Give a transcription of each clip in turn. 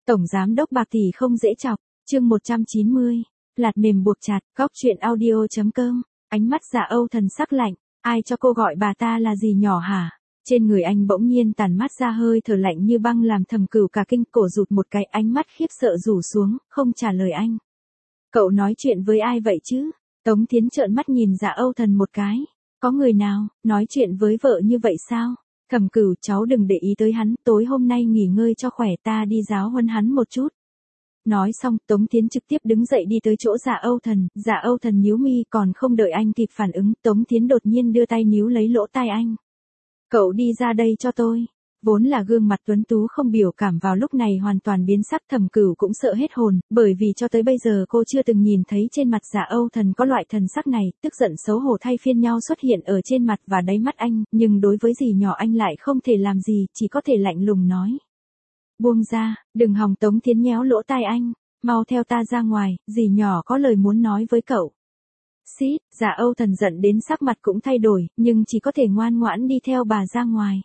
Tổng giám đốc bạc tỷ không dễ chọc, chương 190, lạt mềm buộc chặt, góc chuyện audio.com, ánh mắt Dạ Âu Thần sắc lạnh, ai cho cô gọi bà ta là gì nhỏ hả? Trên người anh bỗng nhiên tản mát ra hơi thở lạnh như băng làm Thẩm Cửu cả kinh, cổ rụt một cái, ánh mắt khiếp sợ rủ xuống, không trả lời anh. Cậu nói chuyện với ai vậy chứ? Tống Thiến trợn mắt nhìn Dạ Âu Thần một cái. Có người nào, nói chuyện với vợ như vậy sao? Thẩm Cửu, cháu đừng để ý tới hắn, tối hôm nay nghỉ ngơi cho khỏe, ta đi giáo huấn hắn một chút. Nói xong, Tống Thiến trực tiếp đứng dậy đi tới chỗ Dạ Âu Thần, Dạ Âu Thần nhíu mi, còn không đợi anh kịp phản ứng, Tống Thiến đột nhiên đưa tay níu lấy lỗ tai anh. Cậu đi ra đây cho tôi. Vốn là gương mặt tuấn tú không biểu cảm vào lúc này hoàn toàn biến sắc, Thẩm Cửu cũng sợ hết hồn, bởi vì cho tới bây giờ cô chưa từng nhìn thấy trên mặt Dạ Âu Thần có loại thần sắc này, tức giận xấu hổ thay phiên nhau xuất hiện ở trên mặt và đáy mắt anh, nhưng đối với dì nhỏ anh lại không thể làm gì, chỉ có thể lạnh lùng nói. Buông ra, đừng hòng. Tống Thiến nhéo lỗ tai anh, mau theo ta ra ngoài, dì nhỏ có lời muốn nói với cậu. Xít, Dạ Âu Thần giận đến sắc mặt cũng thay đổi, nhưng chỉ có thể ngoan ngoãn đi theo bà ra ngoài.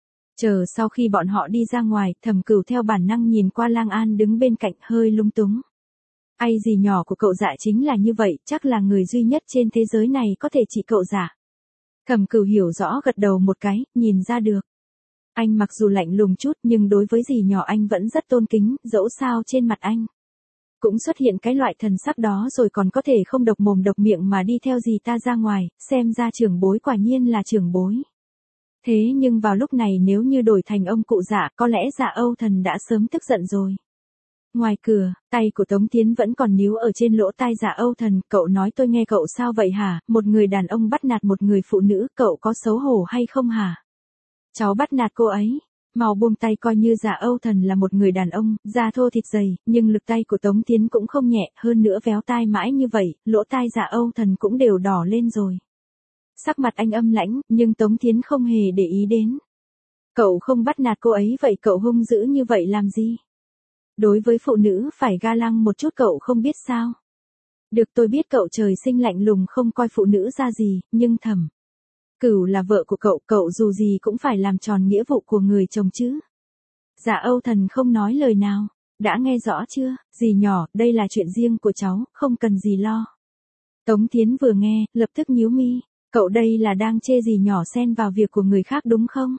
Chờ sau khi bọn họ đi ra ngoài, Thẩm Cửu theo bản năng nhìn qua Lang An đứng bên cạnh, hơi lung túng. Ai, dì nhỏ của cậu Dạ chính là như vậy, chắc là người duy nhất trên thế giới này có thể trị cậu Dạ. Thẩm Cửu hiểu rõ gật đầu một cái, nhìn ra được. Anh mặc dù lạnh lùng chút nhưng đối với dì nhỏ anh vẫn rất tôn kính, dẫu sao trên mặt anh cũng xuất hiện cái loại thần sắc đó rồi còn có thể không độc mồm độc miệng mà đi theo dì ta ra ngoài, xem ra trưởng bối quả nhiên là trưởng bối. Thế nhưng vào lúc này nếu như đổi thành ông cụ Dạ, có lẽ Dạ Âu Thần đã sớm tức giận rồi. Ngoài cửa, tay của Tống Thiến vẫn còn níu ở trên lỗ tai Dạ Âu Thần, cậu nói tôi nghe cậu sao vậy hả, một người đàn ông bắt nạt một người phụ nữ, cậu có xấu hổ hay không hả? Cháu bắt nạt cô ấy. Mau buông tay, coi như Dạ Âu Thần là một người đàn ông, da thô thịt dày, nhưng lực tay của Tống Thiến cũng không nhẹ, hơn nữa véo tai mãi như vậy, lỗ tai Dạ Âu Thần cũng đều đỏ lên rồi. Sắc mặt anh âm lãnh, nhưng Tống Thiến không hề để ý đến. Cậu không bắt nạt cô ấy vậy cậu hung dữ như vậy làm gì? Đối với phụ nữ phải ga lăng một chút cậu không biết sao? Được, tôi biết cậu trời sinh lạnh lùng không coi phụ nữ ra gì, nhưng Thẩm Cửu là vợ của cậu, cậu dù gì cũng phải làm tròn nghĩa vụ của người chồng chứ. Dạ Âu Thần không nói lời nào. Đã nghe rõ chưa, dì nhỏ, đây là chuyện riêng của cháu, không cần gì lo. Tống Thiến vừa nghe, lập tức nhíu mi. Cậu đây là đang chê dì nhỏ xen vào việc của người khác đúng không?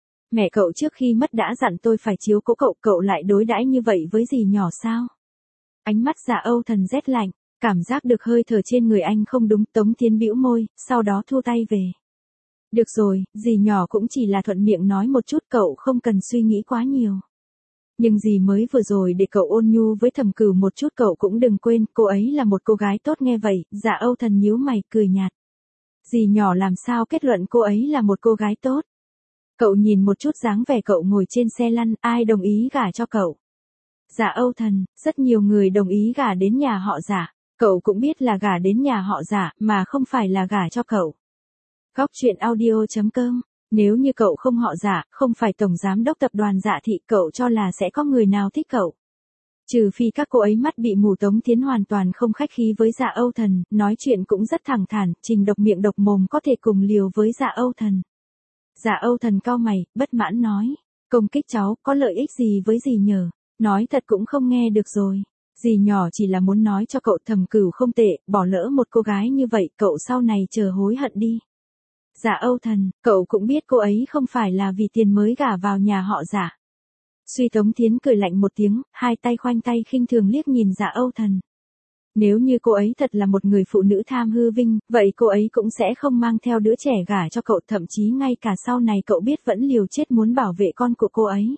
Mẹ cậu trước khi mất đã dặn tôi phải chiếu cố cậu, cậu lại đối đãi như vậy với dì nhỏ sao? Ánh mắt Dạ Âu Thần rét lạnh, cảm giác được hơi thở trên người anh không đúng, Tống Thiến bĩu môi, sau đó thu tay về. Được rồi, dì nhỏ cũng chỉ là thuận miệng nói một chút, cậu không cần suy nghĩ quá nhiều. Nhưng dì mới vừa rồi để cậu ôn nhu với Thẩm Cửu một chút, cậu cũng đừng quên, cô ấy là một cô gái tốt. Nghe vậy, Dạ Âu Thần nhíu mày, cười nhạt. Dì nhỏ làm sao kết luận cô ấy là một cô gái tốt? Cậu nhìn một chút dáng vẻ cậu ngồi trên xe lăn, ai đồng ý gả cho cậu? Dạ Âu Thần, rất nhiều người đồng ý gả đến nhà họ Dạ. Cậu cũng biết là gả đến nhà họ Dạ, mà không phải là gả cho cậu. Góc chuyện audio.com, nếu như cậu không họ Dạ, không phải tổng giám đốc tập đoàn Dạ Thị, cậu cho là sẽ có người nào thích cậu? Trừ phi các cô ấy mắt bị mù. Tống Thiến hoàn toàn không khách khí với Dạ Âu Thần, nói chuyện cũng rất thẳng thắn, trình độc miệng độc mồm có thể cùng liều với Dạ Âu Thần. Dạ Âu Thần cau mày, bất mãn nói, công kích cháu, có lợi ích gì với dì nhờ? Nói thật cũng không nghe được rồi. Dì nhỏ chỉ là muốn nói cho cậu Thẩm Cửu không tệ, bỏ lỡ một cô gái như vậy, cậu sau này chờ hối hận đi. Dạ Âu Thần, cậu cũng biết cô ấy không phải là vì tiền mới gả vào nhà họ Dạ. Suy. Tống Thiến cười lạnh một tiếng, hai tay khoanh tay khinh thường liếc nhìn Dạ Âu Thần. Nếu như cô ấy thật là một người phụ nữ tham hư vinh, vậy cô ấy cũng sẽ không mang theo đứa trẻ gả cho cậu, thậm chí ngay cả sau này cậu biết vẫn liều chết muốn bảo vệ con của cô ấy.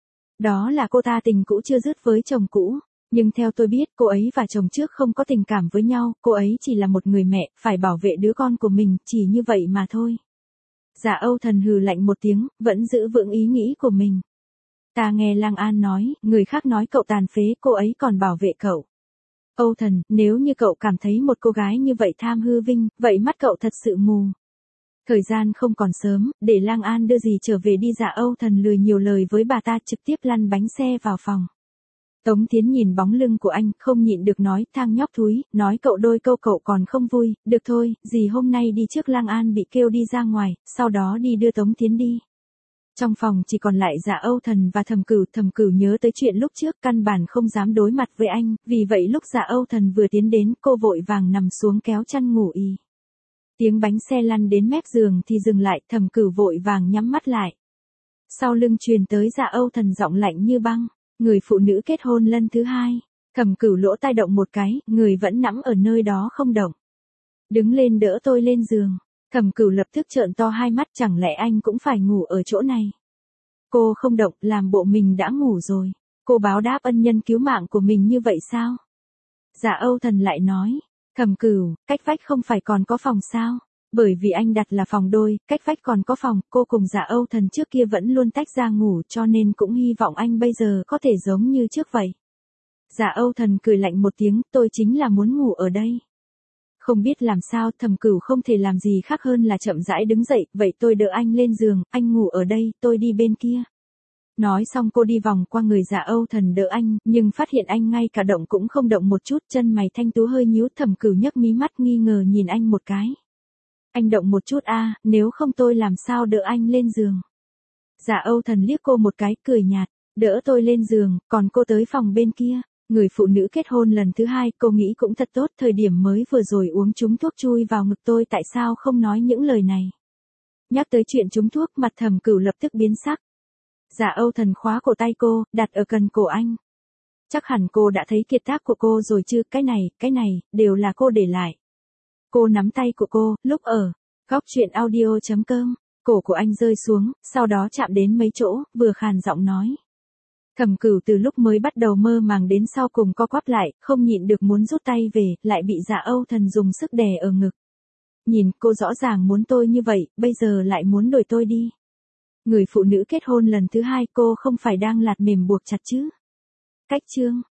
Đó là cô ta tình cũ chưa dứt với chồng cũ. Nhưng theo tôi biết, cô ấy và chồng trước không có tình cảm với nhau, cô ấy chỉ là một người mẹ, phải bảo vệ đứa con của mình, chỉ như vậy mà thôi. Dạ Âu Thần hừ lạnh một tiếng, vẫn giữ vững ý nghĩ của mình. Ta nghe Lang An nói, người khác nói cậu tàn phế, cô ấy còn bảo vệ cậu. Âu Thần, nếu như cậu cảm thấy một cô gái như vậy tham hư vinh, vậy mắt cậu thật sự mù. Thời gian không còn sớm, để Lang An đưa dì trở về đi. Dạ Âu Thần lười nhiều lời với bà ta, trực tiếp lăn bánh xe vào phòng. Tống Thiến nhìn bóng lưng của anh, không nhịn được nói, thằng nhóc thúi, nói cậu đôi câu cậu còn không vui, được thôi, dì hôm nay đi trước. Lang An bị kêu đi ra ngoài, sau đó đi đưa Tống Thiến đi. Trong phòng chỉ còn lại Dạ Âu Thần và Thẩm Cửu nhớ tới chuyện lúc trước căn bản không dám đối mặt với anh, vì vậy lúc Dạ Âu Thần vừa tiến đến cô vội vàng nằm xuống kéo chăn ngủ y. Tiếng bánh xe lăn đến mép giường thì dừng lại, Thẩm Cửu vội vàng nhắm mắt lại. Sau lưng truyền tới Dạ Âu Thần giọng lạnh như băng, người phụ nữ kết hôn lần thứ hai. Thẩm Cửu lỗ tai động một cái, người vẫn nằm ở nơi đó không động. Đứng lên đỡ tôi lên giường. Thẩm Cửu lập tức trợn to hai mắt, chẳng lẽ anh cũng phải ngủ ở chỗ này? Cô không động, làm bộ mình đã ngủ rồi. Cô báo đáp ân nhân cứu mạng của mình như vậy sao? Dạ Âu Thần lại nói, Thẩm Cửu, cách vách không phải còn có phòng sao? Bởi vì anh đặt là phòng đôi, cách vách còn có phòng, cô cùng Dạ Âu Thần trước kia vẫn luôn tách ra ngủ cho nên cũng hy vọng anh bây giờ có thể giống như trước vậy. Dạ Âu Thần cười lạnh một tiếng, tôi chính là muốn ngủ ở đây. Không biết làm sao, Thẩm Cửu không thể làm gì khác hơn là chậm rãi đứng dậy, vậy tôi đỡ anh lên giường, anh ngủ ở đây, tôi đi bên kia. Nói xong cô đi vòng qua người Dạ Âu Thần đỡ anh, nhưng phát hiện anh ngay cả động cũng không động một chút, chân mày thanh tú hơi nhíu, Thẩm Cửu nhấc mí mắt nghi ngờ nhìn anh một cái. Anh động một chút a, nếu không tôi làm sao đỡ anh lên giường. Dạ Âu Thần liếc cô một cái, cười nhạt, đỡ tôi lên giường, còn cô tới phòng bên kia. Người phụ nữ kết hôn lần thứ hai, cô nghĩ cũng thật tốt, thời điểm mới vừa rồi uống trúng thuốc chui vào ngực tôi, tại sao không nói những lời này. Nhắc tới chuyện trúng thuốc, mặt Thẩm Cửu lập tức biến sắc. Dạ Âu Thần khóa cổ tay cô, đặt ở gần cổ anh. Chắc hẳn cô đã thấy kiệt tác của cô rồi chứ, cái này, đều là cô để lại. Cô nắm tay của cô, lúc ở góc chuyện audio.com, cổ của anh rơi xuống, sau đó chạm đến mấy chỗ, vừa khàn giọng nói. Thẩm Cửu từ lúc mới bắt đầu mơ màng đến sau cùng co quắp lại, không nhịn được muốn rút tay về, lại bị Dạ Âu Thần dùng sức đè ở ngực. Nhìn, cô rõ ràng muốn tôi như vậy, bây giờ lại muốn đuổi tôi đi. Người phụ nữ kết hôn lần thứ hai, cô không phải đang lạt mềm buộc chặt chứ? Cách chương